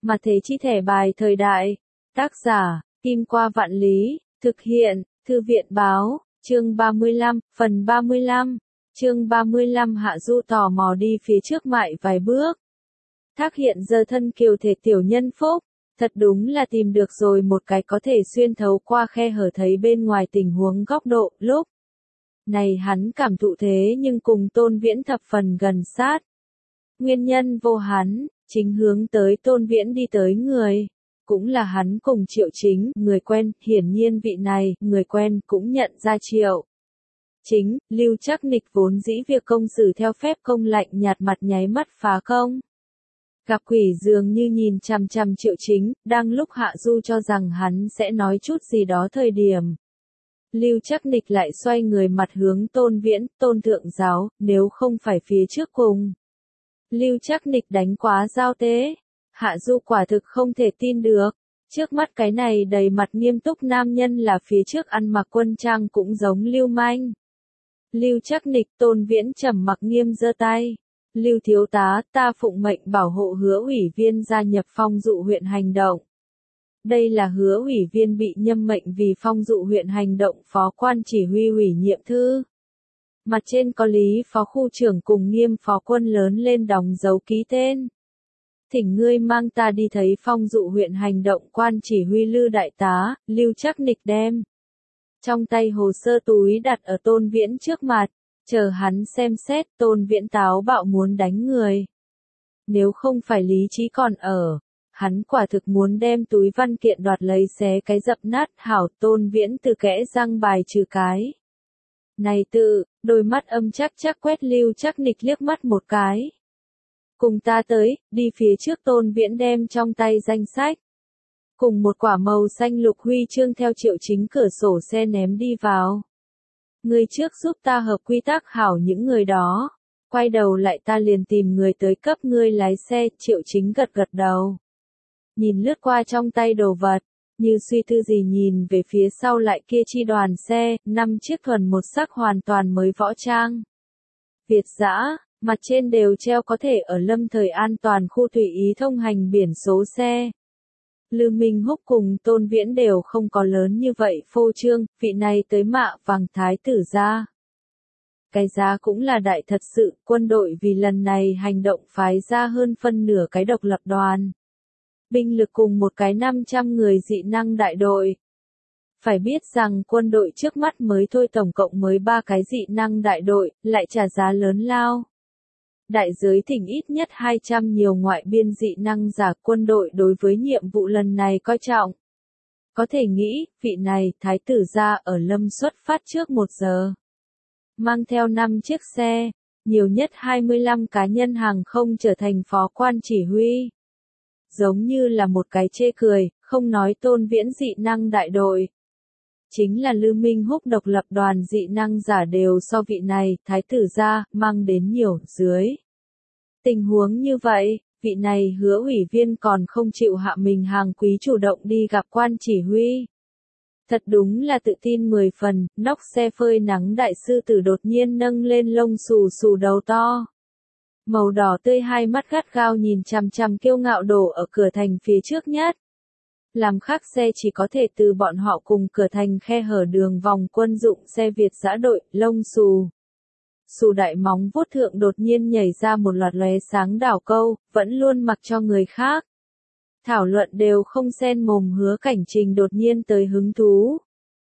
Mà thế chi thẻ bài thời đại. Tác giả, Kim Qua Vạn Lý, thực hiện, Thư viện Báo, chương 35, phần 35. Chương 35 Hạ Du tò mò đi phía trước mại vài bước. Thác hiện giờ thân kiều thể tiểu nhân phúc, thật đúng là tìm được rồi một cái có thể xuyên thấu qua khe hở thấy bên ngoài tình huống góc độ, lúc này hắn cảm thụ thế nhưng cùng Tôn Viễn thập phần gần sát. Nguyên nhân vô hắn, chính hướng tới Tôn Viễn đi tới người. Cũng là hắn cùng Triệu Chính, người quen, hiển nhiên vị này, người quen, cũng nhận ra Triệu Chính, Lưu Trác Nịch vốn dĩ việc công xử theo phép công lạnh nhạt mặt nháy mắt phá công. Gặp quỷ dường như nhìn chằm chằm Triệu Chính, đang lúc Hạ Du cho rằng hắn sẽ nói chút gì đó thời điểm. Lưu Trác Nịch lại xoay người mặt hướng Tôn Viễn, Tôn thượng giáo, nếu không phải phía trước cùng. Lưu Trác Nịch đánh quá giao tế. Hạ Du quả thực không thể tin được. Trước mắt cái này đầy mặt nghiêm túc nam nhân là phía trước ăn mặc quân trang cũng giống Lưu Manh. Lưu Trác Nịch, Tôn Viễn trầm mặc nghiêm giơ tay. Lưu thiếu tá, ta phụng mệnh bảo hộ Hứa ủy viên gia nhập Phong Dụ huyện hành động. Đây là Hứa ủy viên bị nhâm mệnh vì Phong Dụ huyện hành động phó quan chỉ huy ủy nhiệm thư. Mặt trên có Lý phó khu trưởng cùng Nghiêm phó quân lớn lên đóng dấu ký tên. Thỉnh ngươi mang ta đi thấy Phong Dụ huyện hành động quan chỉ huy Lư đại tá. Lưu Trác Nịch đem trong tay hồ sơ túi đặt ở Tôn Viễn trước mặt, chờ hắn xem xét. Tôn Viễn táo bạo muốn đánh người. Nếu không phải lý trí còn ở, hắn quả thực muốn đem túi văn kiện đoạt lấy xé cái dập nát. Hảo, Tôn Viễn từ kẽ răng bài trừ cái này tự, đôi mắt âm chắc quét Lưu Trác Nịch liếc mắt một cái. Cùng ta tới, đi phía trước. Tôn Viễn đem trong tay danh sách cùng một quả màu xanh lục huy chương theo Triệu Chính cửa sổ xe ném đi vào. Người trước giúp ta hợp quy tắc hảo những người đó. Quay đầu lại ta liền tìm người tới cấp ngươi lái xe. Triệu Chính gật đầu. Nhìn lướt qua trong tay đồ vật, như suy tư gì nhìn về phía sau lại kia chi đoàn xe, 5 chiếc thuần một sắc hoàn toàn mới võ trang. Việt dã, mặt trên đều treo có thể ở lâm thời an toàn khu tùy ý thông hành biển số xe. Lư Minh Húc cùng Tôn Viễn đều không có lớn như vậy phô trương, vị này tới mạ vàng thái tử gia. Cái giá cũng là đại thật sự, quân đội vì lần này hành động phái ra hơn phân nửa cái độc lập đoàn. Binh lực cùng một cái 500 người dị năng đại đội. Phải biết rằng quân đội trước mắt mới thôi tổng cộng mới 3 cái dị năng đại đội, lại trả giá lớn lao. Đại giới thỉnh ít nhất 200 nhiều ngoại biên dị năng giả. Quân đội đối với nhiệm vụ lần này coi trọng. Có thể nghĩ, vị này, thái tử gia ở lâm xuất phát trước 1 giờ. Mang theo 5 chiếc xe, nhiều nhất 25 cá nhân hàng không trở thành phó quan chỉ huy. Giống như là một cái chê cười, không nói Tôn Viễn dị năng đại đội. Chính là Lư Minh Húc độc lập đoàn dị năng giả đều so vị này, thái tử gia, mang đến nhiều, dưới. Tình huống như vậy, vị này Hứa ủy viên còn không chịu hạ mình hàng quý chủ động đi gặp quan chỉ huy. Thật đúng là tự tin 10 phần, nóc xe phơi nắng đại sư tử đột nhiên nâng lên lông xù xù đầu to. Màu đỏ tươi hai mắt gắt gao nhìn chằm chằm kiêu ngạo đổ ở cửa thành phía trước nhất. Làm khác xe chỉ có thể từ bọn họ cùng cửa thành khe hở đường vòng quân dụng xe Việt dã đội, lông xù. Xù đại móng vuốt thượng đột nhiên nhảy ra một loạt lóe sáng đảo câu, vẫn luôn mặc cho người khác. Thảo luận đều không xen mồm. Hứa Cảnh Trình đột nhiên tới hứng thú.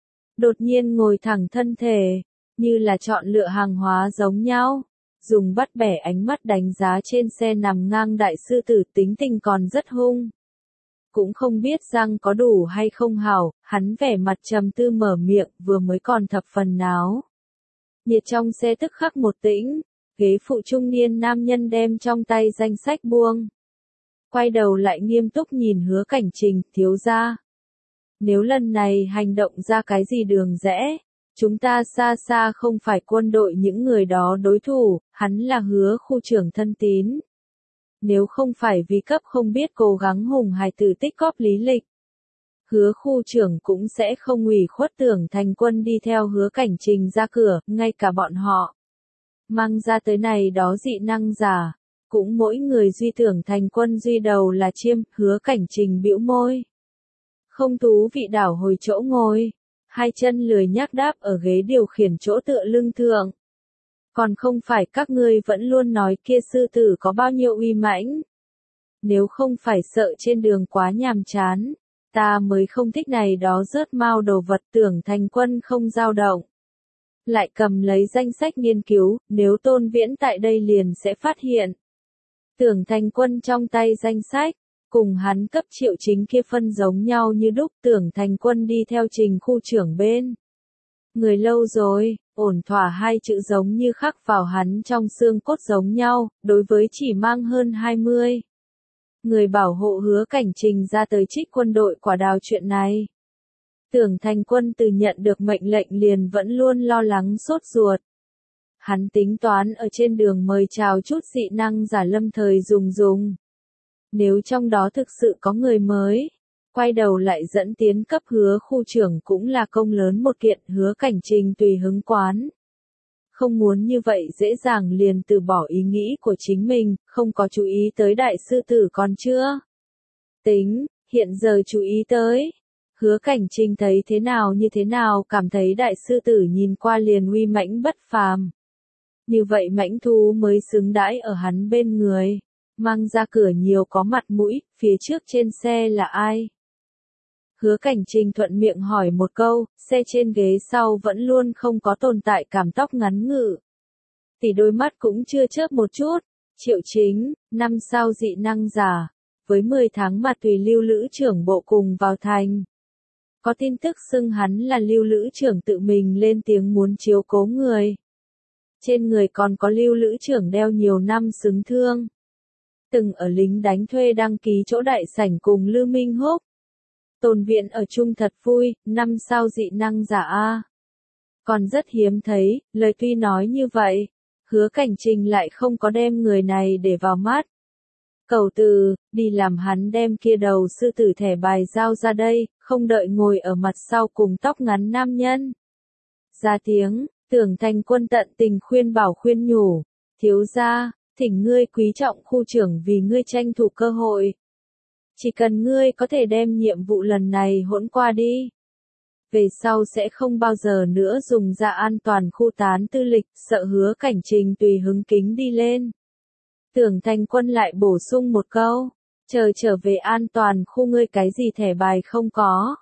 Đột nhiên ngồi thẳng thân thể, như là chọn lựa hàng hóa giống nhau. Dùng bắt bẻ ánh mắt đánh giá trên xe nằm ngang đại sư tử, tính tình còn rất hung. Cũng không biết răng có đủ hay không hảo, hắn vẻ mặt trầm tư mở miệng, vừa mới còn thập phần náo. Nhiệt trong xe tức khắc một tĩnh, ghế phụ trung niên nam nhân đem trong tay danh sách buông. Quay đầu lại nghiêm túc nhìn Hứa Cảnh Trình, thiếu gia. Nếu lần này hành động ra cái gì đường rẽ, chúng ta xa xa không phải quân đội những người đó đối thủ. Hắn là Hứa khu trưởng thân tín. Nếu không phải vì cấp không biết cố gắng hùng hài tử tích cóp lý lịch, Hứa khu trưởng cũng sẽ không ủy khuất tưởng thành quân đi theo Hứa Cảnh Trình ra cửa. Ngay cả bọn họ mang ra tới này đó dị năng giả, cũng mỗi người duy Tưởng Thành Quân duy đầu là chiêm, Hứa Cảnh Trình bĩu môi. Không thú vị đảo hồi chỗ ngồi, hai chân lười nhác đáp ở ghế điều khiển chỗ tựa lưng thượng. Còn không phải các ngươi vẫn luôn nói kia sư tử có bao nhiêu uy mãnh. Nếu không phải sợ trên đường quá nhàm chán, ta mới không thích này đó rớt mau đồ vật. Tưởng Thành Quân không dao động. Lại cầm lấy danh sách nghiên cứu, nếu Tôn Viễn tại đây liền sẽ phát hiện. Tưởng Thành Quân trong tay danh sách, cùng hắn cấp Triệu Chính kia phân giống nhau như đúc. Tưởng Thành Quân đi theo Trình khu trưởng bên. Người lâu rồi, ổn thỏa hai chữ giống như khắc vào hắn trong xương cốt giống nhau, đối với chỉ mang hơn 20. Người bảo hộ Hứa Cảnh Trình ra tới trích quân đội Quả Đào chuyện này. Tưởng Thành Quân từ nhận được mệnh lệnh liền vẫn luôn lo lắng sốt ruột. Hắn tính toán ở trên đường mời chào chút dị năng giả lâm thời dùng. Nếu trong đó thực sự có người mới, quay đầu lại dẫn tiến cấp Hứa khu trưởng cũng là công lớn một kiện. Hứa Cảnh Trình tùy hứng quán. Không muốn như vậy dễ dàng liền từ bỏ ý nghĩ của chính mình, không có chú ý tới đại sư tử còn chưa. Tính, hiện giờ chú ý tới. Hứa Cảnh Trình thấy thế nào như thế nào cảm thấy đại sư tử nhìn qua liền uy mãnh bất phàm. Như vậy mãnh thú mới xứng đãi ở hắn bên người. Mang ra cửa nhiều có mặt mũi, phía trước trên xe là ai? Hứa Cảnh Trình thuận miệng hỏi một câu, xe trên ghế sau vẫn luôn không có tồn tại cảm tóc ngắn ngự. Tỷ đôi mắt cũng chưa chớp một chút. Triệu Chính, 5 sao dị năng giả, với 10 tháng mà tùy Lưu Lữ trưởng bộ cùng vào thành. Có tin tức xưng hắn là Lưu Lữ trưởng tự mình lên tiếng muốn chiếu cố người. Trên người còn có Lưu Lữ trưởng đeo nhiều năm xứng thương. Từng ở lính đánh thuê đăng ký chỗ đại sảnh cùng Lưu Minh Húc. Tôn Viễn ở chung thật vui, 5 sao dị năng giả a. Còn rất hiếm thấy, lời tuy nói như vậy, Hứa Cảnh Trình lại không có đem người này để vào mắt. Cầu từ, đi làm hắn đem kia đầu sư tử thẻ bài giao ra đây, không đợi ngồi ở mặt sau cùng tóc ngắn nam nhân. Ra tiếng, Tưởng Thành Quân tận tình khuyên bảo khuyên nhủ, thiếu gia, thỉnh ngươi quý trọng khu trưởng vì ngươi tranh thủ cơ hội. Chỉ cần ngươi có thể đem nhiệm vụ lần này hỗn qua đi. Về sau sẽ không bao giờ nữa dùng ra an toàn khu tán tư lịch, sợ Hứa Cảnh Trình tùy hứng kính đi lên. Tưởng Thành Quân lại bổ sung một câu, chờ trở về an toàn khu ngươi cái gì thẻ bài không có.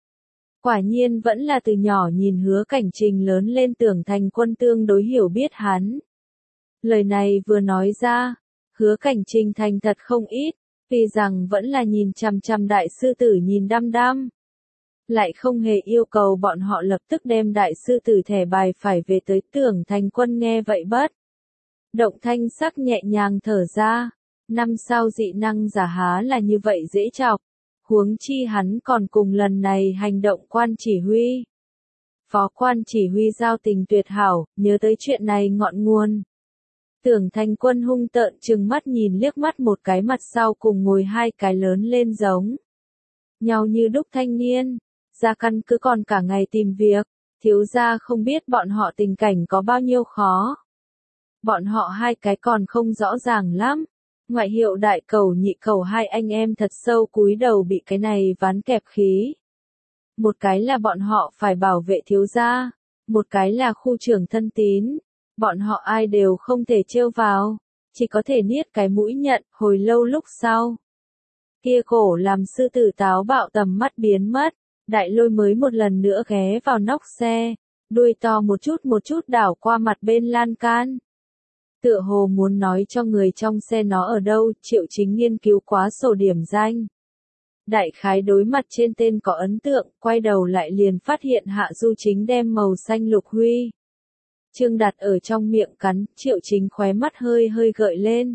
Quả nhiên vẫn là từ nhỏ nhìn Hứa Cảnh Trình lớn lên. Tưởng Thành Quân tương đối hiểu biết hắn. Lời này vừa nói ra, Hứa Cảnh Trình thành thật không ít, vì rằng vẫn là nhìn chằm chằm đại sư tử nhìn đăm đăm. Lại không hề yêu cầu bọn họ lập tức đem đại sư tử thẻ bài phải về tới. Tưởng Thành Quân nghe vậy bất động thanh sắc nhẹ nhàng thở ra. 5 sao dị năng giả há là như vậy dễ chọc. Huống chi hắn còn cùng lần này hành động quan chỉ huy. Phó quan chỉ huy giao tình tuyệt hảo, nhớ tới chuyện này ngọn nguồn. Tưởng Thành Quân hung tợn trừng mắt nhìn liếc mắt một cái mặt sau cùng ngồi hai cái lớn lên giống nhau như đúc thanh niên. Ra căn cứ còn cả ngày tìm việc, thiếu gia không biết bọn họ tình cảnh có bao nhiêu khó. Bọn họ hai cái còn không rõ ràng lắm. Ngoại hiệu đại cầu nhị cầu hai anh em thật sâu cúi đầu bị cái này ván kẹp khí. Một cái là bọn họ phải bảo vệ thiếu gia, một cái là khu trưởng thân tín. Bọn họ ai đều không thể trêu vào, chỉ có thể niết cái mũi nhận. Hồi lâu lúc sau, kia cổ làm sư tử táo bạo tầm mắt biến mất. Đại Lôi mới một lần nữa ghé vào nóc xe, đuôi to một chút đảo qua mặt bên lan can. Tựa hồ muốn nói cho người trong xe nó ở đâu. Triệu Chính nghiên cứu quá sổ điểm danh. Đại khái đối mặt trên tên có ấn tượng, quay đầu lại liền phát hiện Hạ Du Chính đem màu xanh lục huy chương đặt ở trong miệng cắn. Triệu Chính khóe mắt hơi hơi gợi lên.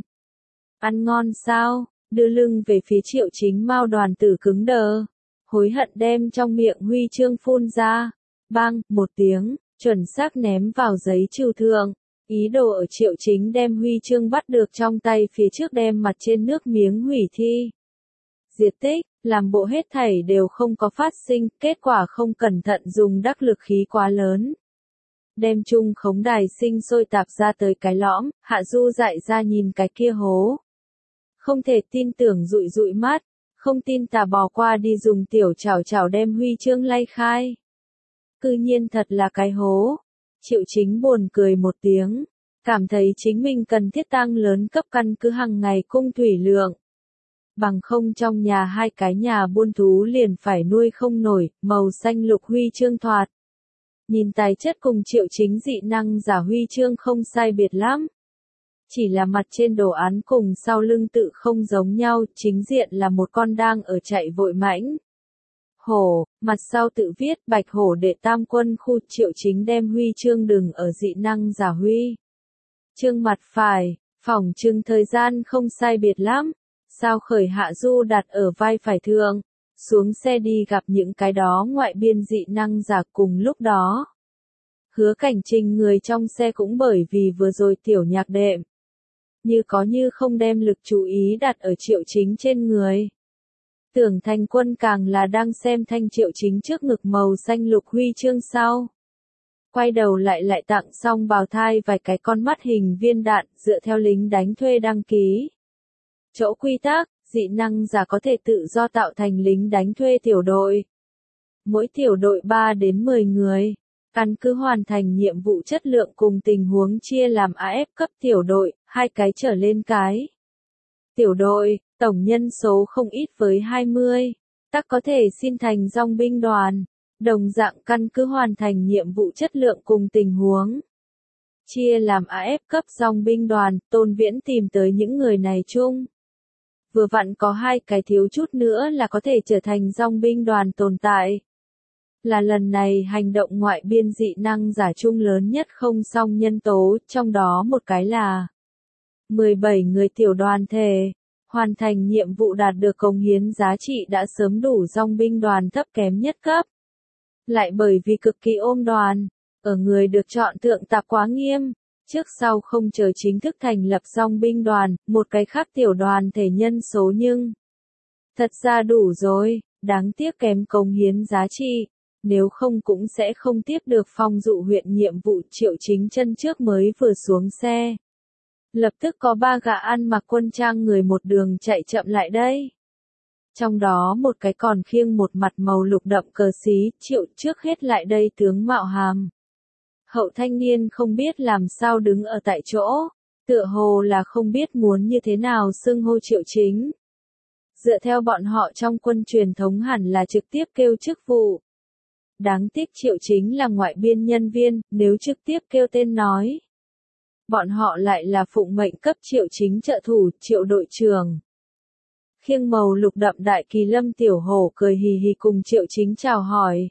Ăn ngon sao? Đưa lưng về phía Triệu Chính Mao đoàn tử cứng đờ. Hối hận đem trong miệng huy chương phun ra. Bang, một tiếng, chuẩn xác ném vào giấy trừu thượng. Ý đồ ở Triệu Chính đem huy chương bắt được trong tay phía trước đem mặt trên nước miếng hủy thi. Diệt tích, làm bộ hết thảy đều không có phát sinh, kết quả không cẩn thận dùng đắc lực khí quá lớn. đem chung khống đài sinh sôi tạp ra tới cái lõm, Hạ Du dại ra nhìn cái kia hố. Không thể tin tưởng dụi dụi mắt, không tin tà bò qua đi dùng tiểu chảo chảo đem huy chương lay khai. Cư nhiên thật là cái hố. Triệu Chính buồn cười một tiếng, cảm thấy chính mình cần thiết tăng lớn cấp căn cứ hàng ngày cung thủy lượng. Bằng không trong nhà hai cái nhà buôn thú liền phải nuôi không nổi, màu xanh lục huy chương thoạt. Nhìn tài chất cùng Triệu Chính dị năng giả huy chương không sai biệt lắm. Chỉ là mặt trên đồ án cùng sau lưng tự không giống nhau, chính diện là một con đang ở chạy vội mãnh hổ, mặt sau tự viết Bạch Hổ đệ tam quân khu. Triệu Chính đem huy chương đừng ở dị năng giả huy chương mặt phải, phỏng chừng thời gian không sai biệt lắm. Sao khởi Hạ Du đặt ở vai phải thượng, xuống xe đi gặp những cái đó ngoại biên dị năng giả cùng lúc đó. Hứa Cảnh Trình người trong xe cũng bởi vì vừa rồi tiểu nhạc đệm. Như có như không đem lực chú ý đặt ở Triệu Chính trên người. Tưởng Thành Quân càng là đang xem thanh Triệu Chính trước ngực màu xanh lục huy chương sau. Quay đầu lại tặng xong bào thai vài cái con mắt hình viên đạn, dựa theo lính đánh thuê đăng ký. Chỗ quy tắc, dị năng giả có thể tự do tạo thành lính đánh thuê tiểu đội. Mỗi tiểu đội 3 đến 10 người. Căn cứ hoàn thành nhiệm vụ chất lượng cùng tình huống chia làm AF cấp tiểu đội, 2 cái trở lên cái. Tiểu đội, tổng nhân số không ít với 20, tác có thể xin thành dòng binh đoàn. Đồng dạng căn cứ hoàn thành nhiệm vụ chất lượng cùng tình huống. Chia làm AF cấp dòng binh đoàn, Tôn Viễn tìm tới những người này chung. Vừa vặn có 2 cái thiếu chút nữa là có thể trở thành dòng binh đoàn tồn tại. Là lần này hành động ngoại biên dị năng giả chung lớn nhất không song nhân tố, trong đó một cái là 17 người tiểu đoàn thể, hoàn thành nhiệm vụ đạt được cống hiến giá trị đã sớm đủ dòng binh đoàn thấp kém nhất cấp. Lại bởi vì cực kỳ ôm đoàn, ở người được chọn thượng tạp quá nghiêm, trước sau không chờ chính thức thành lập dòng binh đoàn, một cái khác tiểu đoàn thể nhân số nhưng thật ra đủ rồi, đáng tiếc kém cống hiến giá trị. Nếu không cũng sẽ không tiếp được Phong Dụ huyện nhiệm vụ. Triệu Chính chân trước mới vừa xuống xe. Lập tức có 3 gã ăn mặc quân trang người một đường chạy chậm lại đây. Trong đó một cái còn khiêng một mặt màu lục đậm cờ xí. Triệu trước hết lại đây tướng mạo hàm. Hậu thanh niên không biết làm sao đứng ở tại chỗ. Tựa hồ là không biết muốn như thế nào xưng hô Triệu Chính. Dựa theo bọn họ trong quân truyền thống hẳn là trực tiếp kêu chức vụ. Đáng tiếc Triệu Chính là ngoại biên nhân viên, nếu trực tiếp kêu tên nói. Bọn họ lại là phụng mệnh cấp Triệu Chính trợ thủ, Triệu đội trưởng. Khiêng màu lục đậm đại kỳ Lâm Tiểu Hổ cười hì hì cùng Triệu Chính chào hỏi.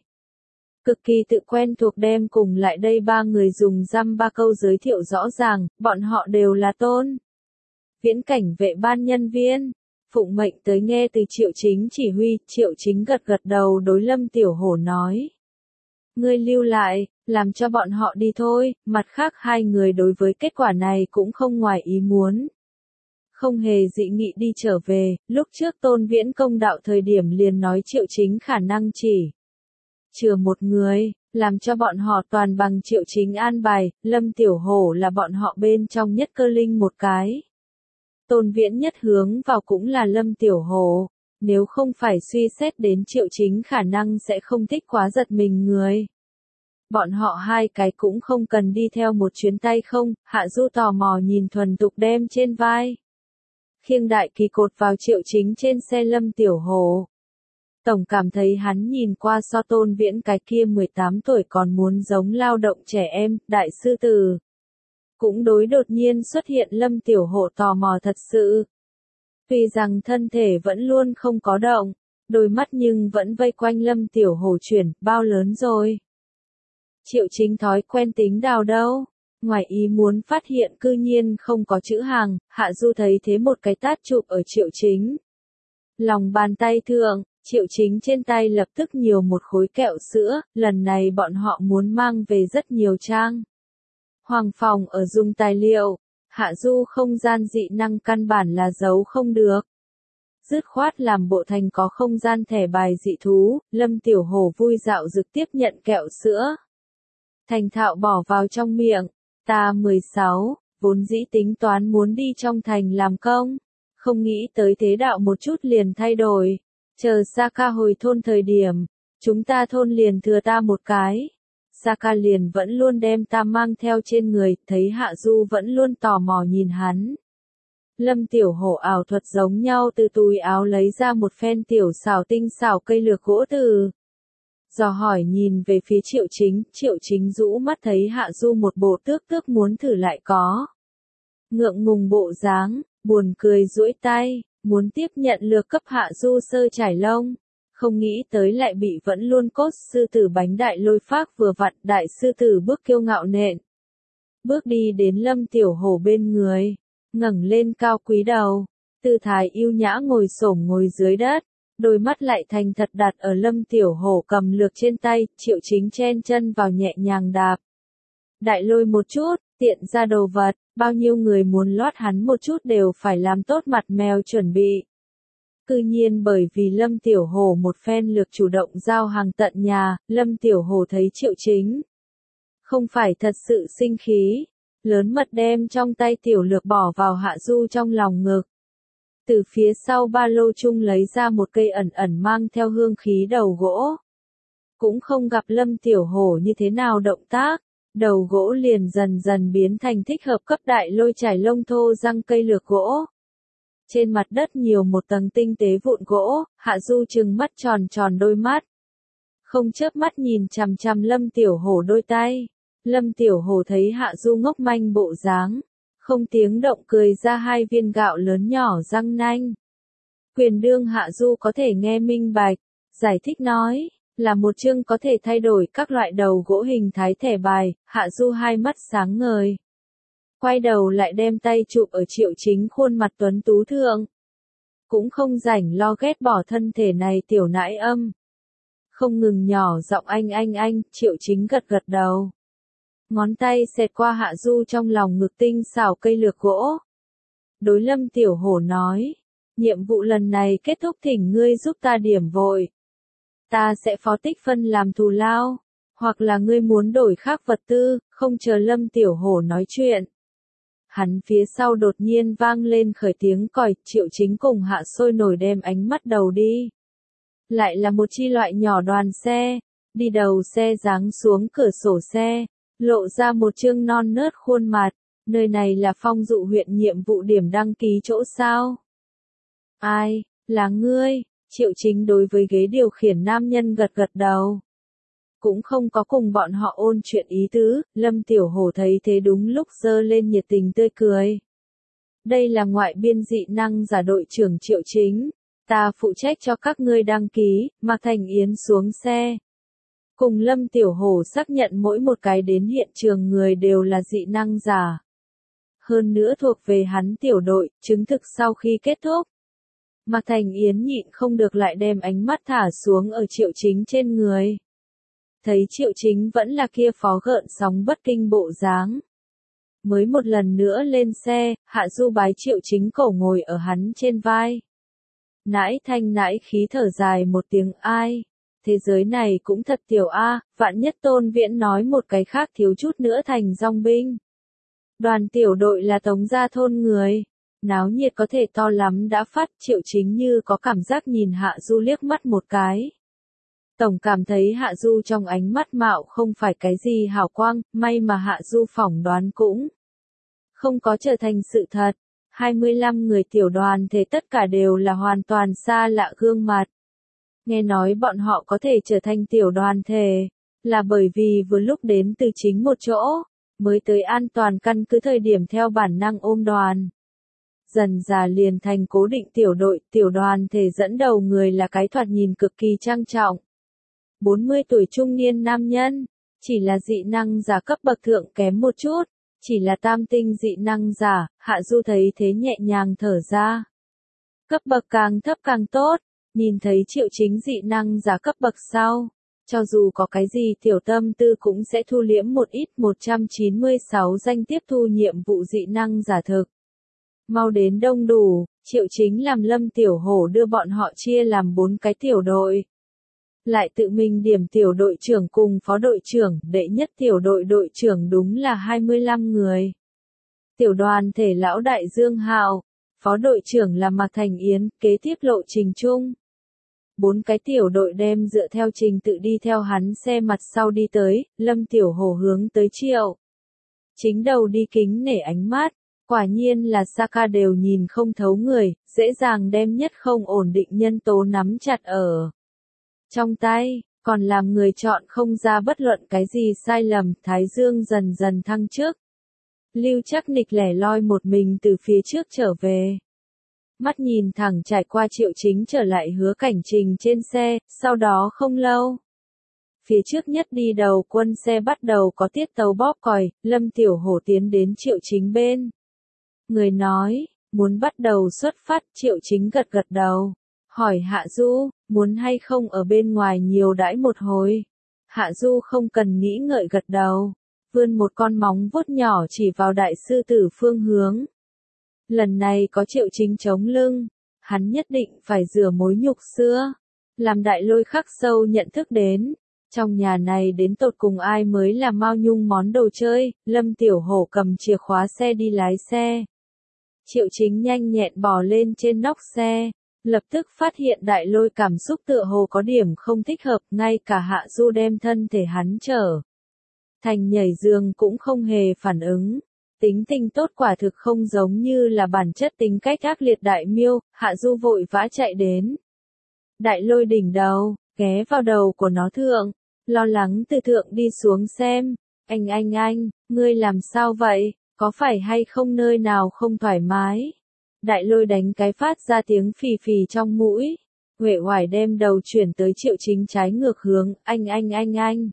Cực kỳ tự quen thuộc đem cùng lại đây 3 người dùng dăm 3 câu giới thiệu rõ ràng, bọn họ đều là Tôn Viễn cảnh vệ ban nhân viên. Phụng mệnh tới nghe từ Triệu Chính chỉ huy, Triệu Chính gật gật đầu đối Lâm Tiểu Hổ nói. Ngươi lưu lại, làm cho bọn họ đi thôi, mặt khác 2 người đối với kết quả này cũng không ngoài ý muốn. Không hề dị nghị đi trở về, lúc trước Tôn Viễn công đạo thời điểm liền nói Triệu Chính khả năng chỉ chừa một người, làm cho bọn họ toàn bằng Triệu Chính an bài, Lâm Tiểu Hổ là bọn họ bên trong nhất cơ linh một cái. Tôn Viễn nhất hướng vào cũng là Lâm Tiểu Hổ, nếu không phải suy xét đến Triệu Chính khả năng sẽ không thích quá giật mình người. Bọn họ 2 cái cũng không cần đi theo một chuyến tay không, Hạ Du tò mò nhìn thuần tục đem trên vai. Khiêng đại kỳ cột vào Triệu Chính trên xe Lâm Tiểu Hổ. Tổng cảm thấy hắn nhìn qua so Tôn Viễn cái kia 18 tuổi còn muốn giống lao động trẻ em, đại sư tử. Cũng đối đột nhiên xuất hiện Lâm Tiểu Hổ tò mò thật sự. Tuy rằng thân thể vẫn luôn không có động, đôi mắt nhưng vẫn vây quanh Lâm Tiểu Hổ chuyển, bao lớn rồi. Triệu Chính thói quen tính đào đâu, ngoài ý muốn phát hiện cư nhiên không có chữ hàng, Hạ Du thấy thế một cái tát chụp ở Triệu Chính. Lòng bàn tay thượng, Triệu Chính trên tay lập tức nhiều một khối kẹo sữa, lần này bọn họ muốn mang về rất nhiều trang. Hoàng phòng ở dùng tài liệu, Hạ Du không gian dị năng căn bản là giấu không được. Dứt khoát làm bộ thành có không gian thẻ bài dị thú, Lâm Tiểu Hổ vui dạo dực tiếp nhận kẹo sữa. thành thạo bỏ vào trong miệng. Ta 16, vốn dĩ tính toán muốn đi trong thành làm công, không nghĩ tới thế đạo một chút liền thay đổi. Chờ Saka hồi thôn thời điểm, chúng ta thôn liền thừa ta một cái. Saka liền vẫn luôn đem ta mang theo trên người, thấy Hạ Du vẫn luôn tò mò nhìn hắn. Lâm Tiểu Hổ ảo thuật giống nhau từ túi áo lấy ra một phen tiểu xảo tinh xảo cây lược gỗ từ. Dò hỏi nhìn về phía Triệu Chính rũ mắt thấy Hạ Du một bộ tước tước muốn thử lại có. Ngượng ngùng bộ dáng, buồn cười duỗi tay, muốn tiếp nhận lược cấp Hạ Du sơ trải lông. Không nghĩ tới lại bị vẫn luôn cốt sư tử bánh đại lôi phác vừa vặn đại sư tử bước kiêu ngạo nện. Bước đi đến Lâm Tiểu Hổ bên người, ngẩng lên cao quý đầu, tư thái yêu nhã ngồi xổm ngồi dưới đất, đôi mắt lại thành thật đặt ở Lâm Tiểu Hổ cầm lược trên tay, Triệu Chính chen chân vào nhẹ nhàng đạp. Đại lôi một chút, tiện ra đồ vật, bao nhiêu người muốn lót hắn một chút đều phải làm tốt mặt mèo chuẩn bị. Cư nhiên bởi vì Lâm Tiểu Hổ một phen lược chủ động giao hàng tận nhà, Lâm Tiểu Hổ thấy Triệu Chính không phải thật sự sinh khí, lớn mật đem trong tay tiểu lược bỏ vào Hạ Du trong lòng ngực. Từ phía sau ba lô chung lấy ra một cây ẩn ẩn mang theo hương khí đầu gỗ. Cũng không gặp Lâm Tiểu Hổ như thế nào động tác, đầu gỗ liền dần dần biến thành thích hợp cấp đại lôi trải lông thô răng cây lược gỗ. Trên mặt đất nhiều một tầng tinh tế vụn gỗ, Hạ Du trừng mắt tròn tròn đôi mắt. Không chớp mắt nhìn chằm chằm Lâm Tiểu Hổ đôi tay. Lâm Tiểu Hổ thấy Hạ Du ngốc manh bộ dáng, không tiếng động cười ra hai viên gạo lớn nhỏ răng nanh. Quyền đương Hạ Du có thể nghe minh bạch, giải thích nói, là một chương có thể thay đổi các loại đầu gỗ hình thái thẻ bài, Hạ Du hai mắt sáng ngời. Quay đầu lại đem tay chụp ở Triệu Chính khuôn mặt tuấn tú thượng. Cũng không rảnh lo ghét bỏ thân thể này tiểu nãi âm. Không ngừng nhỏ giọng anh, Triệu Chính gật gật đầu. Ngón tay xẹt qua Hạ Du trong lòng ngực tinh xảo cây lược gỗ. Đối Lâm Tiểu Hổ nói, nhiệm vụ lần này kết thúc thỉnh ngươi giúp ta điểm vội. Ta sẽ phó tích phân làm thù lao, hoặc là ngươi muốn đổi khác vật tư, không chờ Lâm Tiểu Hổ nói chuyện. Hắn phía sau đột nhiên vang lên khởi tiếng còi, Triệu Chính cùng Hạ sôi nổi đem ánh mắt đầu đi. Lại là một chi loại nhỏ đoàn xe, đi đầu xe giáng xuống cửa sổ xe, lộ ra một trương non nớt khuôn mặt, nơi này là Phong Dụ huyện nhiệm vụ điểm đăng ký chỗ sao? Ai, là ngươi? Triệu Chính đối với ghế điều khiển nam nhân gật gật đầu. Cũng không có cùng bọn họ ôn chuyện ý tứ, Lâm Tiểu Hổ thấy thế đúng lúc giơ lên nhiệt tình tươi cười. Đây là ngoại biên dị năng giả đội trưởng Triệu Chính, ta phụ trách cho các ngươi đăng ký, Mạc Thành Yến xuống xe. Cùng Lâm Tiểu Hổ xác nhận mỗi một cái đến hiện trường người đều là dị năng giả. Hơn nữa thuộc về hắn tiểu đội, chứng thực sau khi kết thúc. Mạc Thành Yến nhịn không được lại đem ánh mắt thả xuống ở Triệu Chính trên người. Thấy Triệu Chính vẫn là kia phó gợn sóng bất kinh bộ dáng. Mới một lần nữa lên xe, Hạ Du bái Triệu Chính cổ ngồi ở hắn trên vai. Nãi thanh nãi khí thở dài một tiếng ai. Thế giới này cũng thật tiểu a, vạn nhất Tôn Viễn nói một cái khác thiếu chút nữa thành dòng binh. Đoàn tiểu đội là Tống gia thôn người. Náo nhiệt có thể to lắm đã phát, Triệu Chính như có cảm giác nhìn Hạ Du liếc mắt một cái. Tổng cảm thấy Hạ Du trong ánh mắt mạo không phải cái gì hào quang, may mà Hạ Du phỏng đoán cũng không có trở thành sự thật. 25 người tiểu đoàn thể tất cả đều là hoàn toàn xa lạ gương mặt. Nghe nói bọn họ có thể trở thành tiểu đoàn thể, là bởi vì vừa lúc đến từ chính một chỗ, mới tới an toàn căn cứ thời điểm theo bản năng ôm đoàn. Dần già liền thành cố định tiểu đoàn thể dẫn đầu người là cái thoạt nhìn cực kỳ trang trọng. 40 tuổi trung niên nam nhân, chỉ là dị năng giả cấp bậc thượng kém một chút, chỉ là tam tinh dị năng giả, Hạ Du thấy thế nhẹ nhàng thở ra. Cấp bậc càng thấp càng tốt, nhìn thấy Triệu Chính dị năng giả cấp bậc sau, cho dù có cái gì tiểu tâm tư cũng sẽ thu liễm một ít. 196 danh tiếp thu nhiệm vụ dị năng giả thực. Mau đến đông đủ, Triệu Chính làm Lâm Tiểu Hổ đưa bọn họ chia làm 4 cái tiểu đội. lại tự mình điểm tiểu đội trưởng cùng phó đội trưởng, đệ nhất tiểu đội đội trưởng đúng là 25 người. Tiểu đoàn thể lão đại Dương Hào, phó đội trưởng là Mạc Thành Yến, kế tiếp lộ trình chung. 4 cái tiểu đội đem dựa theo trình tự đi theo hắn xe mặt sau đi tới, Lâm Tiểu Hổ hướng tới Triệu Chính đầu đi kính nể ánh mắt, quả nhiên là Saka đều nhìn không thấu người, dễ dàng đem nhất không ổn định nhân tố nắm chặt ở trong tay, còn làm người chọn không ra bất luận cái gì sai lầm, Thái Dương dần dần thăng trước. Lưu Trác Nịch lẻ loi một mình từ phía trước trở về. Mắt nhìn thẳng trải qua Triệu Chính trở lại Hứa Cảnh Trình trên xe, sau đó không lâu. Phía trước nhất đi đầu quân xe bắt đầu có tiết tấu bóp còi, Lâm Tiểu Hổ tiến đến Triệu Chính bên. Người nói, muốn bắt đầu xuất phát, Triệu Chính gật gật đầu. Hỏi Hạ Du, muốn hay không ở bên ngoài nhiều đãi một hồi. Hạ Du không cần nghĩ ngợi gật đầu. Vươn một con móng vuốt nhỏ chỉ vào đại sư tử phương hướng. Lần này có Triệu Chính chống lưng, hắn nhất định phải rửa mối nhục xưa. Làm Đại Lôi khắc sâu nhận thức đến. Trong nhà này đến tột cùng ai mới là Mao Nhung món đồ chơi, Lâm Tiểu Hổ cầm chìa khóa xe đi lái xe. Triệu Chính nhanh nhẹn bò lên trên nóc xe, lập tức phát hiện Đại Lôi cảm xúc tựa hồ có điểm không thích hợp, ngay cả Hạ Du đem thân thể hắn trở thành nhảy giường cũng không hề phản ứng. Tính tình tốt quả thực không giống như là bản chất tính cách ác liệt đại miêu, Hạ Du vội vã chạy đến. Đại Lôi đỉnh đầu, ghé vào đầu của nó thượng, lo lắng từ thượng đi xuống xem. Anh, ngươi làm sao vậy, có phải hay không nơi nào không thoải mái? Đại Lôi đánh cái phát ra tiếng phì phì trong mũi. Uể oải đem đầu chuyển tới Triệu Chính trái ngược hướng, anh.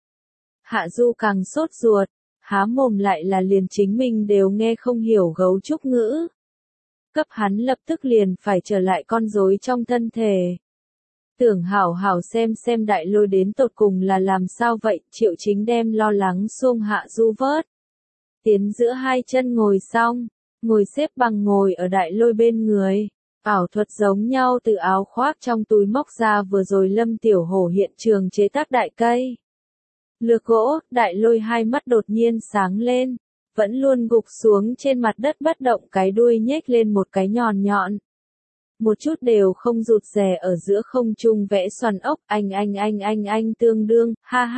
Hạ Du càng sốt ruột, há mồm lại là liền chính mình đều nghe không hiểu gấu trúc ngữ. Cấp hắn lập tức liền phải trở lại con rối trong thân thể. Tưởng hảo hảo xem Đại Lôi đến tột cùng là làm sao vậy, Triệu Chính đem lo lắng xuông Hạ Du vớt. Tiến giữa hai chân ngồi xong, ngồi xếp bằng ngồi ở Đại Lôi bên người. Ảo thuật giống nhau từ áo khoác trong túi móc ra vừa rồi Lâm Tiểu Hổ hiện trường chế tác đại cây. Lược gỗ, Đại Lôi hai mắt đột nhiên sáng lên, vẫn luôn gục xuống trên mặt đất bất động, cái đuôi nhếch lên một cái nhọn nhọn. Một chút đều không rụt rè ở giữa không trung vẽ xoắn ốc, anh tương đương,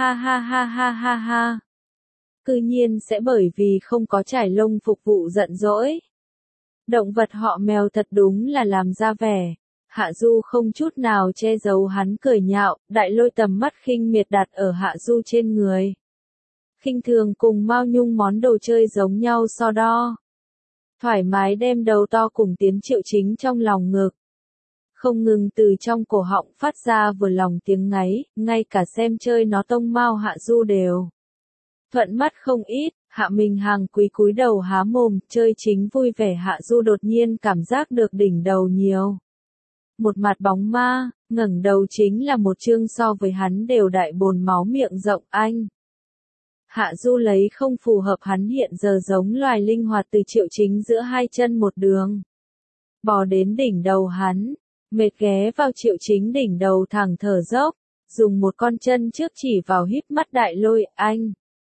ha. Cư nhiên sẽ bởi vì không có trải lông phục vụ giận dỗi. Động vật họ mèo thật đúng là làm ra vẻ. Hạ Du không chút nào che giấu hắn cười nhạo, Đại Lôi tầm mắt khinh miệt đặt ở Hạ Du trên người. Khinh thường cùng Mao Nhung món đồ chơi giống nhau so đo. Thoải mái đem đầu to cùng tiến Triệu Chính trong lòng ngực. Không ngừng từ trong cổ họng phát ra vừa lòng tiếng ngáy, ngay cả xem chơi nó tông Mao Hạ Du đều thuận mắt không ít. Hạ Minh Hàng quý cúi đầu há mồm, chơi chính vui vẻ, Hạ Du đột nhiên cảm giác được đỉnh đầu nhiều một mặt bóng ma, ngẩng đầu chính là một chương so với hắn đều đại bồn máu miệng rộng anh. Hạ Du lấy không phù hợp hắn hiện giờ giống loài linh hoạt từ Triệu Chính giữa hai chân một đường. Bò đến đỉnh đầu hắn, mệt ghé vào Triệu Chính đỉnh đầu thẳng thở dốc, dùng một con chân trước chỉ vào híp mắt Đại Lôi, anh,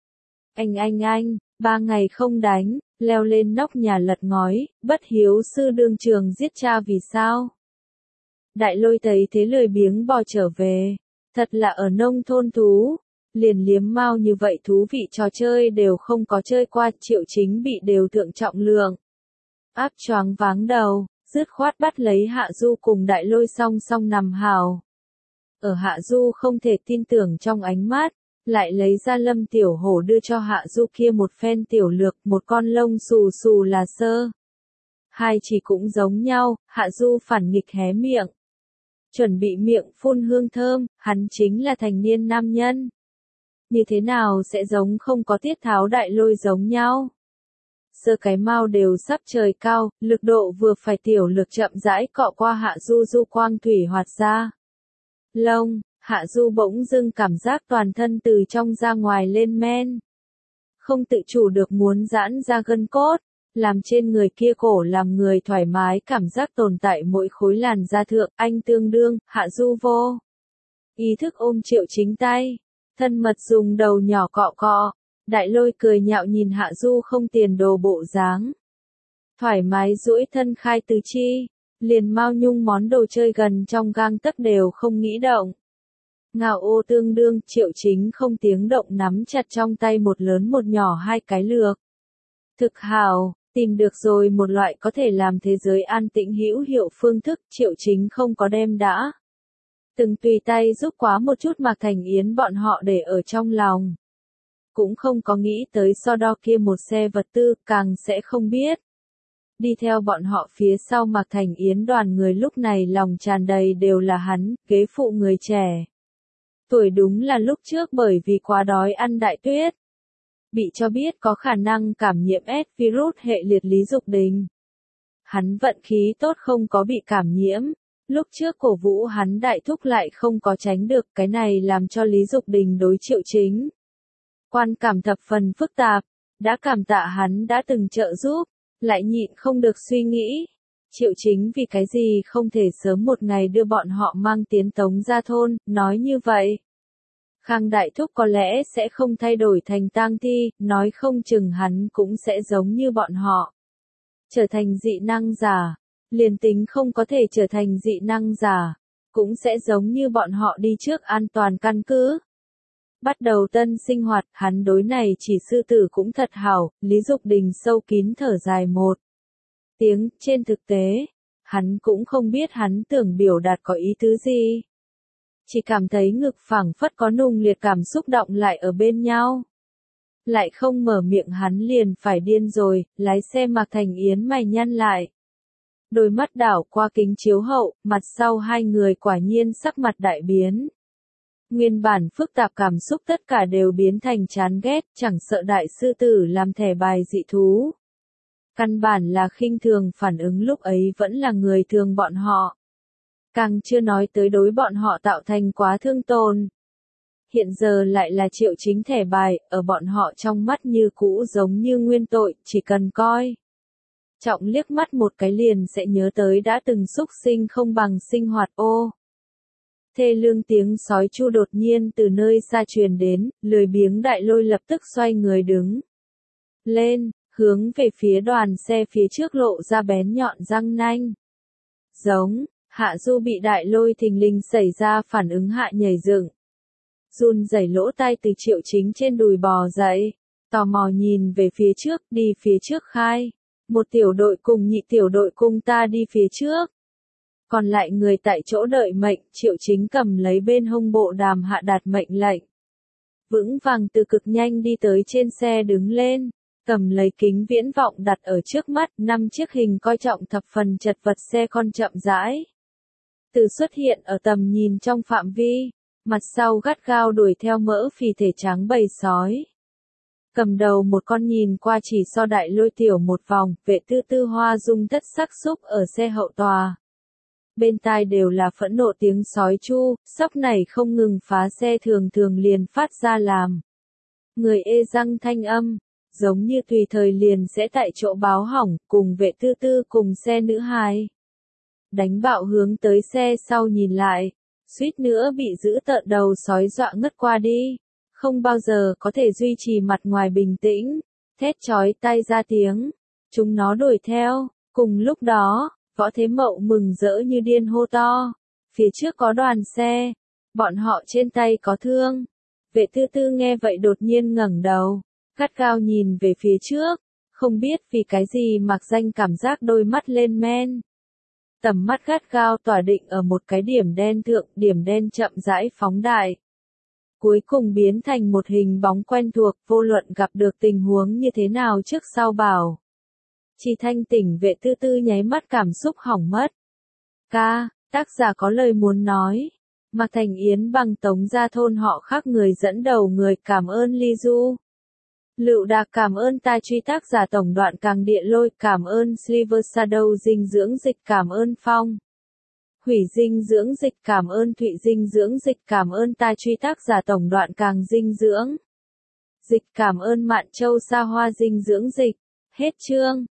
3 ngày không đánh, leo lên nóc nhà lật ngói, bất hiếu sư đương trường giết cha vì sao? Đại Lôi thấy thế lười biếng bò trở về, thật là ở nông thôn thú, liền liếm mau như vậy thú vị trò chơi đều không có chơi qua, Triệu Chính bị đều thượng trọng lượng. Áp choáng váng đầu, dứt khoát bắt lấy Hạ Du cùng Đại Lôi song song nằm hào. Ở Hạ Du không thể tin tưởng trong ánh mắt, lại lấy ra Lâm Tiểu Hổ đưa cho Hạ Du kia một phen tiểu lược, một con lông xù xù là sơ. Hai chỉ cũng giống nhau, Hạ Du phản nghịch hé miệng. Chuẩn bị miệng phun hương thơm, hắn chính là thành niên nam nhân. Như thế nào sẽ giống không có tiết tháo Đại Lôi giống nhau? Sơ cái mau đều sắp trời cao, lực độ vừa phải, tiểu lực chậm rãi cọ qua Hạ Du, du quang thủy hoạt ra. Lông, Hạ Du bỗng dưng cảm giác toàn thân từ trong ra ngoài lên men. Không tự chủ được muốn giãn ra gân cốt, làm trên người kia cổ làm người thoải mái cảm giác tồn tại mỗi khối làn da thượng, anh tương đương, Hạ Du vô ý thức ôm Triệu Chính tay, thân mật dùng đầu nhỏ cọ cọ. Đại Lôi cười nhạo nhìn Hạ Du không tiền đồ bộ dáng. Thoải mái duỗi thân khai tứ chi, liền Mao Nhung món đồ chơi gần trong gang tấc đều không nghĩ động. Ngao ô tương đương, Triệu Chính không tiếng động nắm chặt trong tay một lớn một nhỏ hai cái lược. Thực hào, tìm được rồi một loại có thể làm thế giới an tĩnh hữu hiệu phương thức, Triệu Chính không có đem đã. Từng tùy tay giúp quá một chút Mạc Thành Yến bọn họ để ở trong lòng. Cũng không có nghĩ tới so đo kia một xe vật tư, càng sẽ không biết. Đi theo bọn họ phía sau Mạc Thành Yến đoàn người lúc này lòng tràn đầy đều là hắn, ghế phụ người trẻ. Tuổi đúng là lúc trước bởi vì quá đói ăn đại tuyết. Bị cho biết có khả năng cảm nhiễm S virus hệ liệt Lý Dục Đình. Hắn vận khí tốt không có bị cảm nhiễm. Lúc trước cổ vũ hắn đại thúc lại không có tránh được, cái này làm cho Lý Dục Đình đối Triệu Chính. Quan cảm thập phần phức tạp, đã cảm tạ hắn đã từng trợ giúp, lại nhịn không được suy nghĩ. Triệu Chính vì cái gì không thể sớm một ngày đưa bọn họ mang tiến Tống ra thôn, nói như vậy. Khang Đại Thúc có lẽ sẽ không thay đổi thành tang thi, nói không chừng hắn cũng sẽ giống như bọn họ. Trở thành dị năng giả, liền tính không có thể trở thành dị năng giả, cũng sẽ giống như bọn họ đi trước an toàn căn cứ. Bắt đầu tân sinh hoạt, hắn đối này chỉ sư tử cũng thật hảo, Lý Dục Đình sâu kín thở dài một tiếng, trên thực tế, hắn cũng không biết hắn tưởng biểu đạt có ý tứ gì. Chỉ cảm thấy ngực phảng phất có nung liệt cảm xúc động lại ở bên nhau. Lại không mở miệng hắn liền phải điên rồi, lái xe Mạc Thành Yến mày nhăn lại. Đôi mắt đảo qua kính chiếu hậu, mặt sau hai người quả nhiên sắc mặt đại biến. Nguyên bản phức tạp cảm xúc tất cả đều biến thành chán ghét, chẳng sợ đại sư tử làm thẻ bài dị thú. Căn bản là khinh thường phản ứng lúc ấy vẫn là người thường bọn họ. Càng chưa nói tới đối bọn họ tạo thành quá thương tổn. Hiện giờ lại là Triệu Chính thẻ bài, ở bọn họ trong mắt như cũ giống như nguyên tội, chỉ cần coi. Trọng liếc mắt một cái liền sẽ nhớ tới đã từng xúc sinh không bằng sinh hoạt ô. Thê lương tiếng sói chu đột nhiên từ nơi xa truyền đến, lười biếng Đại Lôi lập tức xoay người đứng lên, hướng về phía đoàn xe phía trước lộ ra bén nhọn răng nanh. Giống, Hạ Du bị Đại Lôi thình lình xảy ra phản ứng hạ nhảy dựng. Run rẩy lỗ tai từ Triệu Chính trên đùi bò dậy, tò mò nhìn về phía trước, đi phía trước khai. Một tiểu đội cùng nhị tiểu đội cùng ta đi phía trước. Còn lại người tại chỗ đợi mệnh, Triệu Chính cầm lấy bên hông bộ đàm hạ đạt mệnh lệnh. Vững vàng từ cực nhanh đi tới trên xe đứng lên, cầm lấy kính viễn vọng đặt ở trước mắt, 5 chiếc hình coi trọng thập phần chật vật xe con chậm rãi. Từ xuất hiện ở tầm nhìn trong phạm vi, mặt sau gắt gao đuổi theo mỡ phì thể trắng bầy sói. Cầm đầu một con nhìn qua chỉ so Đại Lôi tiểu một vòng, Vệ Tư Tư hoa dung thất sắc xúc ở xe hậu tòa. Bên tai đều là phẫn nộ tiếng sói chu, sóc này không ngừng phá xe thường thường liền phát ra làm. Người ê răng thanh âm, giống như tùy thời liền sẽ tại chỗ báo hỏng, cùng Vệ Tư Tư cùng xe nữ hài. Đánh bạo hướng tới xe sau nhìn lại, suýt nữa bị giữ tợn đầu sói dọa ngất qua đi. Không bao giờ có thể duy trì mặt ngoài bình tĩnh, thét chói tai ra tiếng, chúng nó đuổi theo, cùng lúc đó, Võ Thế Mậu mừng rỡ như điên hô to, phía trước có đoàn xe, bọn họ trên tay có thương. Vệ Tư Tư nghe vậy đột nhiên ngẩng đầu, gắt gao nhìn về phía trước, không biết vì cái gì Mạc Danh cảm giác đôi mắt lên men. Tầm mắt gắt gao tỏa định ở một cái điểm đen thượng, điểm đen chậm rãi phóng đại. Cuối cùng biến thành một hình bóng quen thuộc, vô luận gặp được tình huống như thế nào trước sau bảo. Chỉ thanh tỉnh Vệ Tư Tư nháy mắt cảm xúc hỏng mất. Ca, tác giả có lời muốn nói. Mạc Thành Yến bằng Tống ra thôn họ khác người dẫn đầu người cảm ơn Ly Du. Lựu Đạc cảm ơn Ta Truy tác giả tổng đoạn Càng Địa Lôi cảm ơn Sliver Shadow dinh dưỡng dịch cảm ơn Phong. Hủy dinh dưỡng dịch cảm ơn Thụy dinh dưỡng dịch cảm ơn Ta Truy tác giả tổng đoạn Càng dinh dưỡng dịch cảm ơn Mạn Châu Sa Hoa dinh dưỡng dịch. Hết chương.